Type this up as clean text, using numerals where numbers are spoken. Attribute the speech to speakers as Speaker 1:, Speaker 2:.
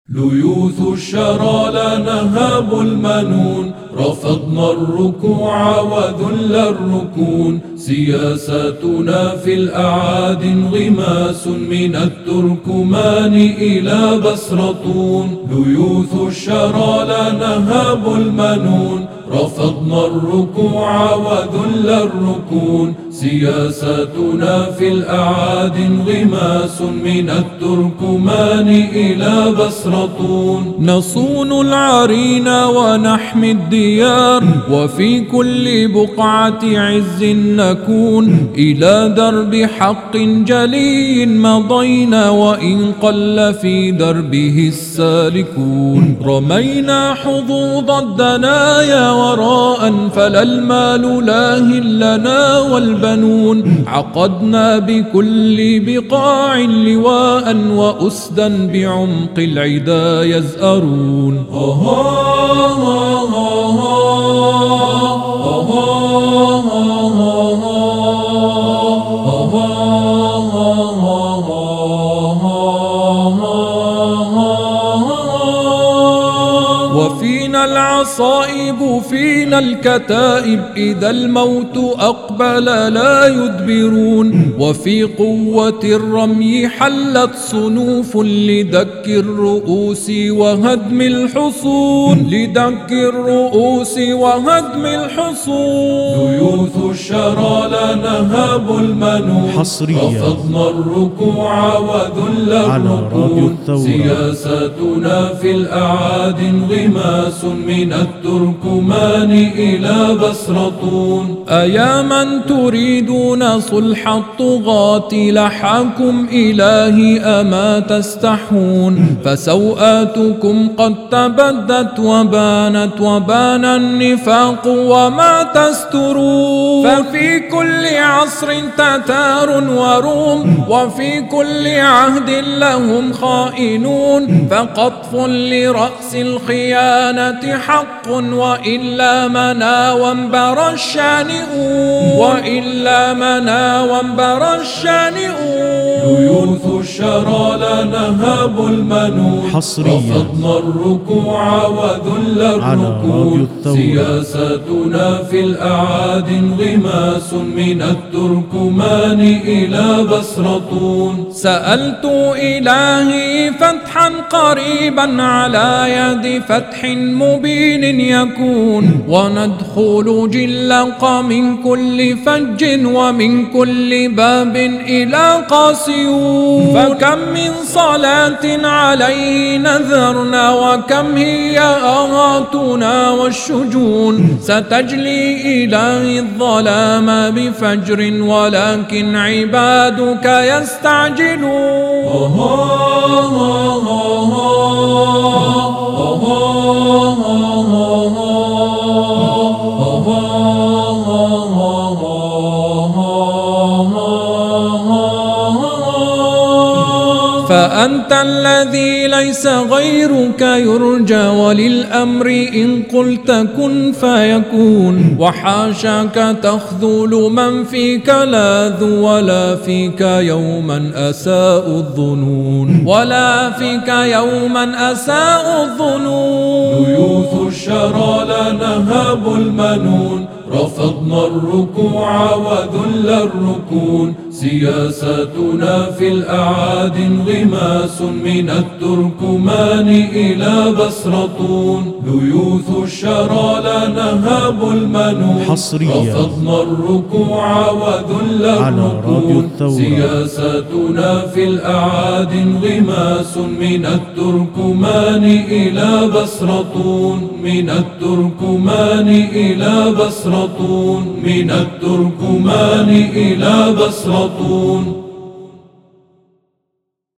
Speaker 1: ليوث الشرى لا نهاب المنون، رفضنا الركوع وذل الركون. سياساتنا في الأعادي انغماس من التركمان إلى بسرطون. ليوث الشرى لا نهاب المنون، رفضنا الركوع وذل الركون. سياساتنا في الأعادي انغماس من التركمان إلى بسرطون. نصون العرين ونحمي الديار، وفي كل بقعة عز نكون. إلى درب حق جلي مضينا، وإن قل في دربه السالكون. رمينا حظوظ الدنايا وراء، فلا المال لاه لنا والبنون. عقدنا بكل بقاع لواء، وأسدا بعمق العدا يزأرون. وفينا العصائب فينا الكتائب، إذا الموت أقبل لا يدبرون. وفي قوة الرمي حلت صنوف، لدك الرؤوس وهدم الحصون. لدك الرؤوس وهدم الحصون. ليوث الشرى لا نهاب المنون، رفضنا الركوع وذل الركون. سياساتنا في الأعادي انغماس من التركمان إلى بسرطون. أيا من تريدون صلح الطغاة، لحاكم إلهي أما تستحون. فسوآتكم قد تبدت وبانت، وبان النفاق وما تسترون. ففي كل عصر تتار وروم، وفي كل عهد لهم خائنون. فقطف لرأس الخيانة حق، وإلا منا وانبر الشانئون. وإلا منا وانبر الشانئون. ليوث الشرى لا نهاب المنون، رفضنا الركوع وذل الركون. سياساتنا في الأعادي انغماس من التركمان إلى بسرطون. سألت إلهي فتحا قريبا، على يد فتح مبين يكون. وندخل جلق من كل فج، ومن كل باب إلى قاسيون. فكم من صلاة عليه نذرنا، وكم هي آهاتنا والشجون. ستجلي إلهي الظلام بفجر، ولكن عبادك يستعجلون. فأنت الذي ليس غيرك يرجى، وللأمر إن قلت كن فيكون. وحاشاك تخذل من فيك لاذ، ولا فيك يوما أساء الظنون. ولا فيك يوما أساء الظنون. ليوث الشرى لا نهاب المنون، رفضنا الركوع وذل الركون. سياساتنا في الأعادي انغماس من التركمان إلى بسرطون. ليوث الشرى لا نهاب المنون، رفضنا الركوع وذل الركون. سياساتنا في الأعادي انغماس من التركمان إلى بسرطون. من التركمان إلى بسرطون. من التركمان إلى بسرطون.